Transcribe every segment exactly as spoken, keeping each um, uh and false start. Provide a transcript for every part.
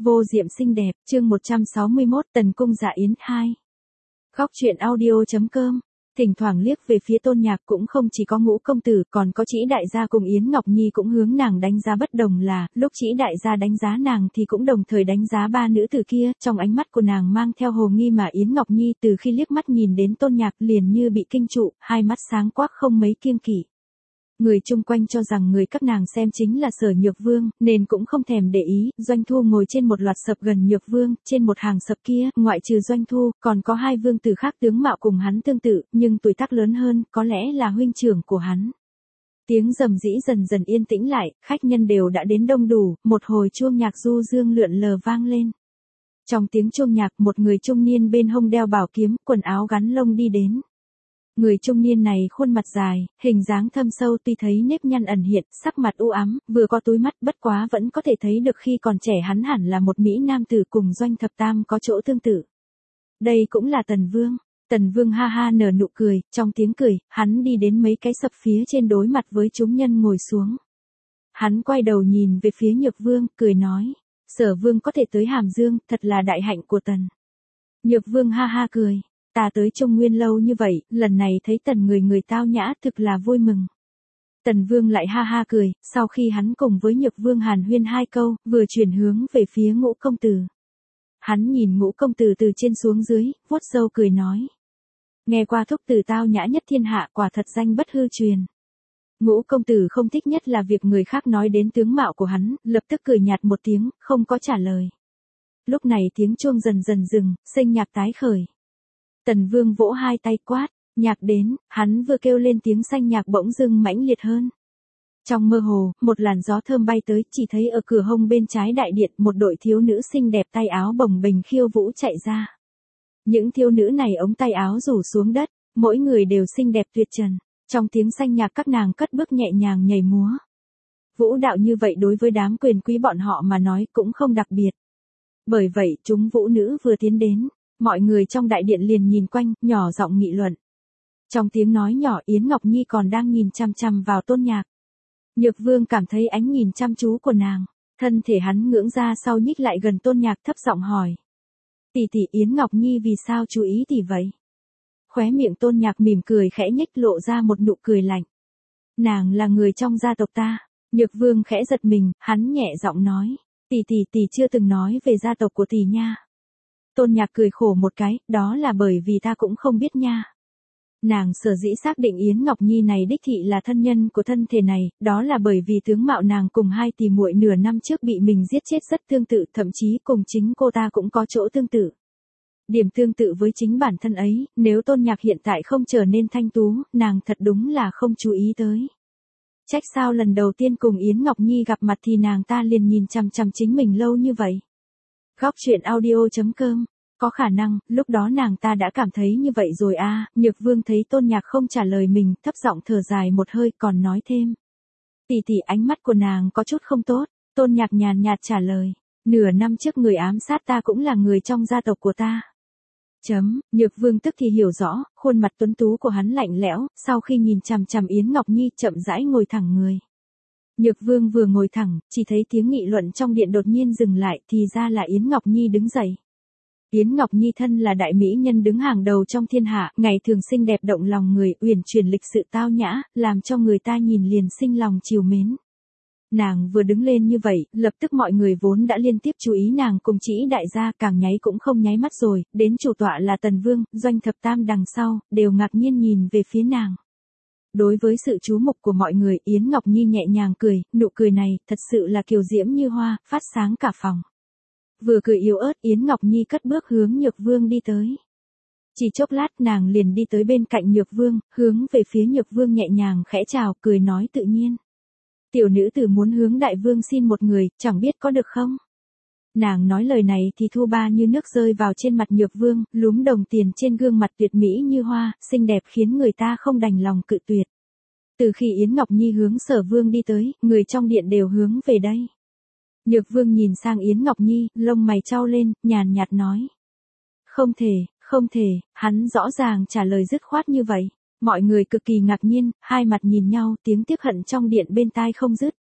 Vô diệm xinh đẹp, chương một trăm sáu mươi mốt, Tần cung dạ yến hai. Góc truyện audio.com. Thỉnh thoảng liếc về phía Tôn Nhạc cũng không chỉ có Ngũ công tử, còn có Trĩ đại gia cùng Yến Ngọc Nhi cũng hướng nàng đánh giá bất đồng là, lúc Trĩ đại gia đánh giá nàng thì cũng đồng thời đánh giá ba nữ tử kia, trong ánh mắt của nàng mang theo hồ nghi mà Yến Ngọc Nhi từ khi liếc mắt nhìn đến Tôn Nhạc liền như bị kinh trụ, hai mắt sáng quắc không mấy kiêng kỵ. Người chung quanh cho rằng người các nàng xem chính là Sở Nhược Vương, nên cũng không thèm để ý. Doanh Thu ngồi trên một loạt sập gần Nhược Vương, trên một hàng sập kia, ngoại trừ Doanh Thu, còn có hai vương tử khác tướng mạo cùng hắn tương tự, nhưng tuổi tác lớn hơn, có lẽ là huynh trưởng của hắn. Tiếng rầm rĩ dần dần yên tĩnh lại, khách nhân đều đã đến đông đủ, một hồi chuông nhạc du dương lượn lờ vang lên. Trong tiếng chuông nhạc, một người trung niên bên hông đeo bảo kiếm, quần áo gắn lông đi đến. Người trung niên này khuôn mặt dài, hình dáng thâm sâu, tuy thấy nếp nhăn ẩn hiện, sắc mặt u ám, vừa có túi mắt, bất quá vẫn có thể thấy được khi còn trẻ hắn hẳn là một mỹ nam tử cùng Doanh Thập Tam có chỗ tương tự. Đây cũng là Tần Vương. Tần Vương ha ha nở nụ cười, trong tiếng cười, hắn đi đến mấy cái sập phía trên đối mặt với chúng nhân ngồi xuống. Hắn quay đầu nhìn về phía Nhược Vương, cười nói, Sở Vương có thể tới Hàm Dương, thật là đại hạnh của Tần. Nhược Vương ha ha cười. Ta tới Trung Nguyên lâu như vậy, lần này thấy Tần người người tao nhã thực là vui mừng. Tần Vương lại ha ha cười, sau khi hắn cùng với Nhược Vương hàn huyên hai câu, vừa chuyển hướng về phía Ngũ công tử. Hắn nhìn Ngũ công tử từ trên xuống dưới, vuốt râu cười nói. Nghe qua thúc tử tao nhã nhất thiên hạ, quả thật danh bất hư truyền. Ngũ công tử không thích nhất là việc người khác nói đến tướng mạo của hắn, lập tức cười nhạt một tiếng, không có trả lời. Lúc này tiếng chuông dần dần dừng, sinh nhạc tái khởi. Tần Vương vỗ hai tay quát, nhạc đến, hắn vừa kêu lên tiếng xanh nhạc bỗng dưng mãnh liệt hơn. Trong mơ hồ, một làn gió thơm bay tới, chỉ thấy ở cửa hông bên trái đại điện một đội thiếu nữ xinh đẹp tay áo bồng bềnh khiêu vũ chạy ra. Những thiếu nữ này ống tay áo rủ xuống đất, mỗi người đều xinh đẹp tuyệt trần, trong tiếng xanh nhạc các nàng cất bước nhẹ nhàng nhảy múa. Vũ đạo như vậy đối với đám quyền quý bọn họ mà nói cũng không đặc biệt. Bởi vậy chúng vũ nữ vừa tiến đến. Mọi người trong đại điện liền nhìn quanh, nhỏ giọng nghị luận. Trong tiếng nói nhỏ Yến Ngọc Nhi còn đang nhìn chăm chăm vào Tôn Nhạc. Nhược Vương cảm thấy ánh nhìn chăm chú của nàng, thân thể hắn ngưỡng ra sau nhích lại gần Tôn Nhạc thấp giọng hỏi. Tỷ tỷ Yến Ngọc Nhi vì sao chú ý tỷ vậy? Khóe miệng Tôn Nhạc mỉm cười khẽ nhếch lộ ra một nụ cười lạnh. Nàng là người trong gia tộc ta. Nhược Vương khẽ giật mình, hắn nhẹ giọng nói. Tỷ tỷ tỷ chưa từng nói về gia tộc của tỷ nha. Tôn Nhạc cười khổ một cái, đó là bởi vì ta cũng không biết nha. Nàng sở dĩ xác định Yến Ngọc Nhi này đích thị là thân nhân của thân thể này, đó là bởi vì tướng mạo nàng cùng hai tỷ muội nửa năm trước bị mình giết chết rất tương tự, thậm chí cùng chính cô ta cũng có chỗ tương tự. Điểm tương tự với chính bản thân ấy, nếu Tôn Nhạc hiện tại không trở nên thanh tú, nàng thật đúng là không chú ý tới. Trách sao lần đầu tiên cùng Yến Ngọc Nhi gặp mặt thì nàng ta liền nhìn chằm chằm chính mình lâu như vậy. Góc truyện audio.com. Có khả năng, lúc đó nàng ta đã cảm thấy như vậy rồi à. Nhược Vương thấy Tôn Nhạc không trả lời mình, thấp giọng thở dài một hơi còn nói thêm. Tỷ tỷ ánh mắt của nàng có chút không tốt. Tôn Nhạc nhàn nhạt trả lời. Nửa năm trước người ám sát ta cũng là người trong gia tộc của ta. Chấm, Nhược Vương tức thì hiểu rõ, khuôn mặt tuấn tú của hắn lạnh lẽo, sau khi nhìn chằm chằm Yến Ngọc Nhi chậm rãi ngồi thẳng người. Nhược Vương vừa ngồi thẳng, chỉ thấy tiếng nghị luận trong điện đột nhiên dừng lại, thì ra là Yến Ngọc Nhi đứng dậy. Yến Ngọc Nhi thân là đại mỹ nhân đứng hàng đầu trong thiên hạ, ngày thường xinh đẹp động lòng người, uyển chuyển lịch sự tao nhã, làm cho người ta nhìn liền sinh lòng trìu mến. Nàng vừa đứng lên như vậy, lập tức mọi người vốn đã liên tiếp chú ý nàng cùng Trĩ đại gia càng nháy cũng không nháy mắt rồi, đến chủ tọa là Tần Vương, Doanh Thập Tam đằng sau, đều ngạc nhiên nhìn về phía nàng. Đối với sự chú mục của mọi người, Yến Ngọc Nhi nhẹ nhàng cười, nụ cười này, thật sự là kiều diễm như hoa, phát sáng cả phòng. Vừa cười yếu ớt, Yến Ngọc Nhi cất bước hướng Nhược Vương đi tới. Chỉ chốc lát nàng liền đi tới bên cạnh Nhược Vương, hướng về phía Nhược Vương nhẹ nhàng khẽ chào, cười nói tự nhiên. Tiểu nữ tử muốn hướng đại vương xin một người, chẳng biết có được không? Nàng nói lời này thì thu ba như nước rơi vào trên mặt Nhược Vương, lúm đồng tiền trên gương mặt tuyệt mỹ như hoa, xinh đẹp khiến người ta không đành lòng cự tuyệt. Từ khi Yến Ngọc Nhi hướng Sở Vương đi tới, người trong điện đều hướng về đây. Nhược Vương nhìn sang Yến Ngọc Nhi, lông mày chau lên, nhàn nhạt nói. Không thể, không thể, hắn rõ ràng trả lời dứt khoát như vậy. Mọi người cực kỳ ngạc nhiên, hai mặt nhìn nhau, tiếng tiếc hận trong điện bên tai không dứt.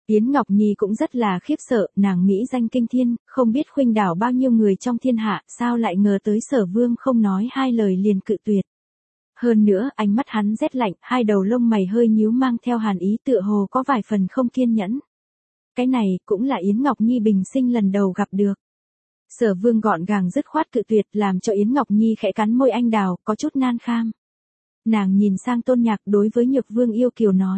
Yến Ngọc Nhi cũng rất là khiếp sợ, nàng Mỹ danh kinh thiên, không biết khuynh đảo bao nhiêu người trong thiên hạ, sao lại ngờ tới Sở Vương không nói hai lời liền cự tuyệt. Hơn nữa, ánh mắt hắn rét lạnh, hai đầu lông mày hơi nhíu mang theo hàn ý tựa hồ có vài phần không kiên nhẫn. Cái này cũng là Yến Ngọc Nhi bình sinh lần đầu gặp được. Sở Vương gọn gàng dứt khoát cự tuyệt làm cho Yến Ngọc Nhi khẽ cắn môi anh đào, có chút nan kham. Nàng nhìn sang Tôn Nhạc đối với Nhược Vương yêu kiều nói.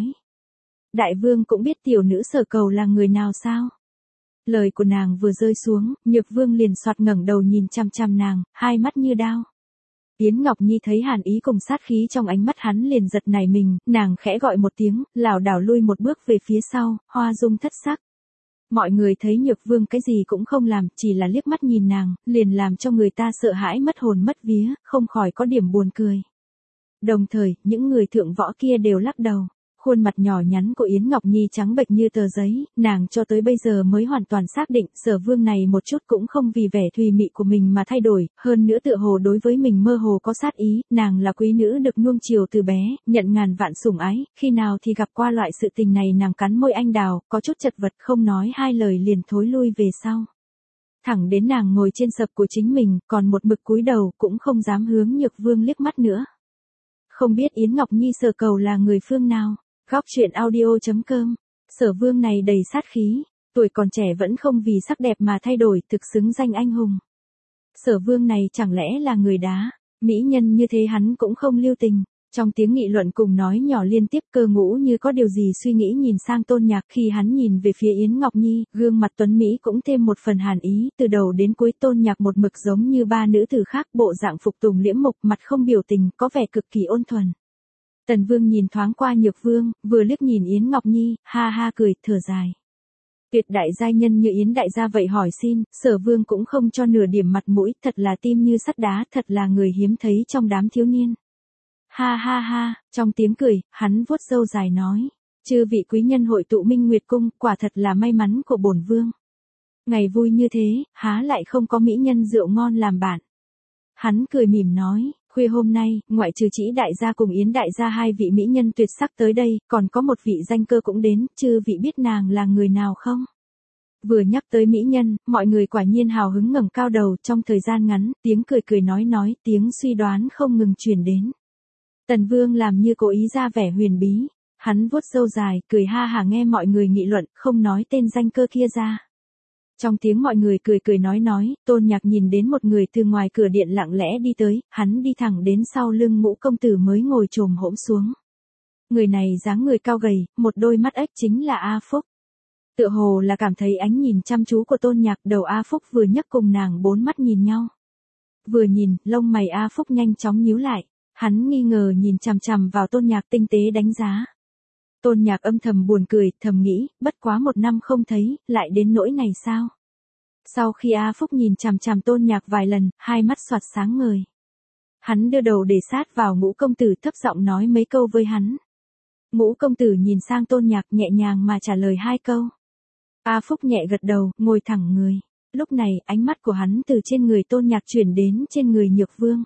Đại Vương cũng biết tiểu nữ Sở Cầu là người nào sao? Lời của nàng vừa rơi xuống, Nhược Vương liền soạt ngẩng đầu nhìn chằm chằm nàng, hai mắt như đao. Yến Ngọc Nhi thấy hàn ý cùng sát khí trong ánh mắt hắn liền giật nảy mình, nàng khẽ gọi một tiếng, lảo đảo lui một bước về phía sau, hoa dung thất sắc. Mọi người thấy Nhược Vương cái gì cũng không làm, chỉ là liếc mắt nhìn nàng, liền làm cho người ta sợ hãi mất hồn mất vía, không khỏi có điểm buồn cười. Đồng thời, những người thượng võ kia đều lắc đầu. Khuôn mặt nhỏ nhắn của Yến Ngọc Nhi trắng bệch như tờ giấy, nàng cho tới bây giờ mới hoàn toàn xác định Sở Vương này một chút cũng không vì vẻ thùy mị của mình mà thay đổi, hơn nữa tựa hồ đối với mình mơ hồ có sát ý, nàng là quý nữ được nuông chiều từ bé, nhận ngàn vạn sủng ái, khi nào thì gặp qua loại sự tình này nàng cắn môi anh đào, có chút chật vật không nói hai lời liền thối lui về sau. Thẳng đến nàng ngồi trên sập của chính mình, còn một mực cúi đầu cũng không dám hướng Nhược Vương liếc mắt nữa. Không biết Yến Ngọc Nhi Sở Cầu là người phương nào? Góc truyện audio chấm com. Sở Vương này đầy sát khí, tuổi còn trẻ vẫn không vì sắc đẹp mà thay đổi, thực xứng danh anh hùng. Sở Vương này chẳng lẽ là người đá, mỹ nhân như thế hắn cũng không lưu tình. Trong tiếng nghị luận cùng nói nhỏ liên tiếp, Cơ Ngũ như có điều gì suy nghĩ nhìn sang Tôn Nhạc, khi hắn nhìn về phía Yến Ngọc Nhi, gương mặt tuấn mỹ cũng thêm một phần hàn ý, từ đầu đến cuối Tôn Nhạc một mực giống như ba nữ tử khác, bộ dạng phục tùng liễm mục, mặt không biểu tình, có vẻ cực kỳ ôn thuần. Tần Vương nhìn thoáng qua Nhược Vương, vừa liếc nhìn Yến Ngọc Nhi, ha ha cười, thở dài. Tuyệt đại giai nhân như Yến đại gia vậy hỏi xin, Sở Vương cũng không cho nửa điểm mặt mũi, thật là tim như sắt đá, thật là người hiếm thấy trong đám thiếu niên. Ha ha ha, trong tiếng cười, hắn vuốt râu dài nói, chư vị quý nhân hội tụ Minh Nguyệt Cung, quả thật là may mắn của bổn vương. Ngày vui như thế, há lại không có mỹ nhân rượu ngon làm bạn. Hắn cười mỉm nói, khuya hôm nay, ngoại trừ Trĩ đại gia cùng Yến đại gia hai vị mỹ nhân tuyệt sắc tới đây, còn có một vị danh cơ cũng đến, chư vị biết nàng là người nào không? Vừa nhắc tới mỹ nhân, mọi người quả nhiên hào hứng ngẩng cao đầu, trong thời gian ngắn, tiếng cười cười nói nói, tiếng suy đoán không ngừng truyền đến. Tần Vương làm như cố ý ra vẻ huyền bí, hắn vuốt râu dài, cười ha hả nghe mọi người nghị luận, không nói tên danh cơ kia ra. Trong tiếng mọi người cười cười nói nói, Tôn Nhạc nhìn đến một người từ ngoài cửa điện lặng lẽ đi tới, hắn đi thẳng đến sau lưng Ngũ công tử mới ngồi chồm hổm xuống. Người này dáng người cao gầy, một đôi mắt ếch chính là A Phúc. Tựa hồ là cảm thấy ánh nhìn chăm chú của Tôn Nhạc, đầu A Phúc vừa nhấc cùng nàng bốn mắt nhìn nhau. Vừa nhìn, lông mày A Phúc nhanh chóng nhíu lại, hắn nghi ngờ nhìn chằm chằm vào Tôn Nhạc tinh tế đánh giá. Tôn Nhạc âm thầm buồn cười, thầm nghĩ, bất quá một năm không thấy, lại đến nỗi này sao? Sau khi A Phúc nhìn chằm chằm Tôn Nhạc vài lần, hai mắt xoạt sáng ngời. Hắn đưa đầu để sát vào Ngũ công tử, thấp giọng nói mấy câu với hắn. Ngũ công tử nhìn sang Tôn Nhạc nhẹ nhàng mà trả lời hai câu. A Phúc nhẹ gật đầu, ngồi thẳng người. Lúc này, ánh mắt của hắn từ trên người Tôn Nhạc chuyển đến trên người Nhược Vương.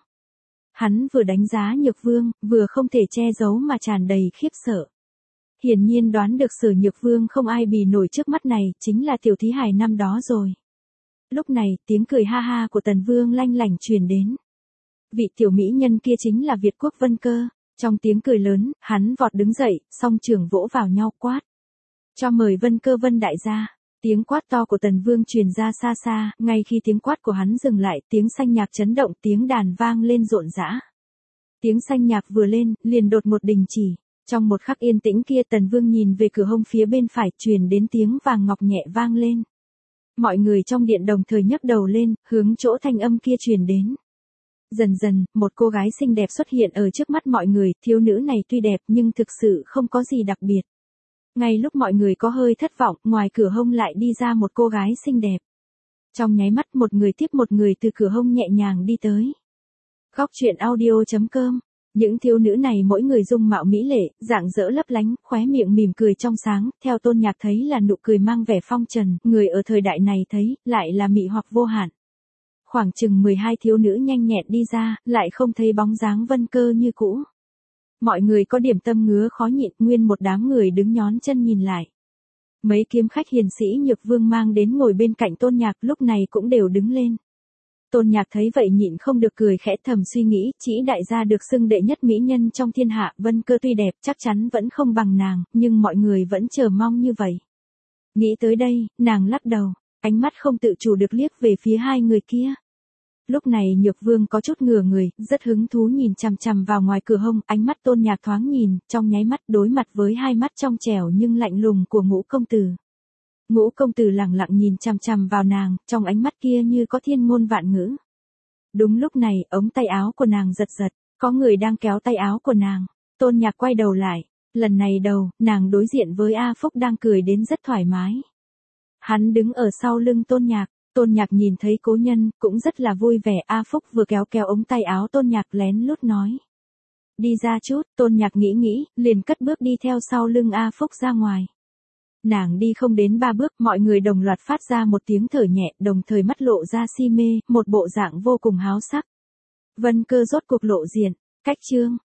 Hắn vừa đánh giá Nhược Vương, vừa không thể che giấu mà tràn đầy khiếp sợ. Hiển nhiên đoán được Sở Nhược Vương không ai bì nổi trước mắt này, chính là tiểu thí hài năm đó rồi. Lúc này, tiếng cười ha ha của Tần Vương lanh lảnh truyền đến. Vị tiểu mỹ nhân kia chính là Việt Quốc Vân Cơ. Trong tiếng cười lớn, hắn vọt đứng dậy, song trường vỗ vào nhau quát. Cho mời Vân Cơ Vân đại gia. Tiếng quát to của Tần Vương truyền ra xa xa, ngay khi tiếng quát của hắn dừng lại, tiếng sanh nhạc chấn động, tiếng đàn vang lên rộn rã. Tiếng sanh nhạc vừa lên, liền đột một đình chỉ. Trong một khắc yên tĩnh kia, Tần Vương nhìn về cửa hông phía bên phải, truyền đến tiếng vàng ngọc nhẹ vang lên. Mọi người trong điện đồng thời nhấc đầu lên, hướng chỗ thanh âm kia truyền đến. Dần dần, một cô gái xinh đẹp xuất hiện ở trước mắt mọi người, thiếu nữ này tuy đẹp nhưng thực sự không có gì đặc biệt. Ngay lúc mọi người có hơi thất vọng, ngoài cửa hông lại đi ra một cô gái xinh đẹp. Trong nháy mắt một người tiếp một người từ cửa hông nhẹ nhàng đi tới. Góc truyện audio chấm com. Những thiếu nữ này mỗi người dung mạo mỹ lệ, dạng dỡ lấp lánh, khóe miệng mỉm cười trong sáng, theo Tôn Nhạc thấy là nụ cười mang vẻ phong trần, người ở thời đại này thấy, lại là mị hoặc vô hạn. Khoảng chừng mười hai thiếu nữ nhanh nhẹn đi ra, lại không thấy bóng dáng Vân Cơ như cũ. Mọi người có điểm tâm ngứa khó nhịn, nguyên một đám người đứng nhón chân nhìn lại. Mấy kiếm khách hiền sĩ Nhược Vương mang đến ngồi bên cạnh Tôn Nhạc lúc này cũng đều đứng lên. Tôn Nhạc thấy vậy nhịn không được cười khẽ, thầm suy nghĩ, Trĩ đại gia được xưng đệ nhất mỹ nhân trong thiên hạ, Vân Cơ tuy đẹp chắc chắn vẫn không bằng nàng, nhưng mọi người vẫn chờ mong như vậy. Nghĩ tới đây, nàng lắc đầu, ánh mắt không tự chủ được liếc về phía hai người kia. Lúc này Nhược Vương có chút ngửa người, rất hứng thú nhìn chằm chằm vào ngoài cửa hông, ánh mắt Tôn Nhạc thoáng nhìn, trong nháy mắt đối mặt với hai mắt trong trẻo nhưng lạnh lùng của Ngũ công tử. Ngũ công tử lẳng lặng nhìn chằm chằm vào nàng, trong ánh mắt kia như có thiên ngôn vạn ngữ. Đúng lúc này, ống tay áo của nàng giật giật, có người đang kéo tay áo của nàng. Tôn Nhạc quay đầu lại, lần này đầu, nàng đối diện với A Phúc đang cười đến rất thoải mái. Hắn đứng ở sau lưng Tôn Nhạc, Tôn Nhạc nhìn thấy cố nhân, cũng rất là vui vẻ. A Phúc vừa kéo kéo ống tay áo Tôn Nhạc lén lút nói. Đi ra chút, Tôn Nhạc nghĩ nghĩ, liền cất bước đi theo sau lưng A Phúc ra ngoài. Nàng đi không đến ba bước, mọi người đồng loạt phát ra một tiếng thở nhẹ, đồng thời mắt lộ ra si mê, một bộ dạng vô cùng háo sắc. Vân Cơ rốt cuộc lộ diện, cách chương.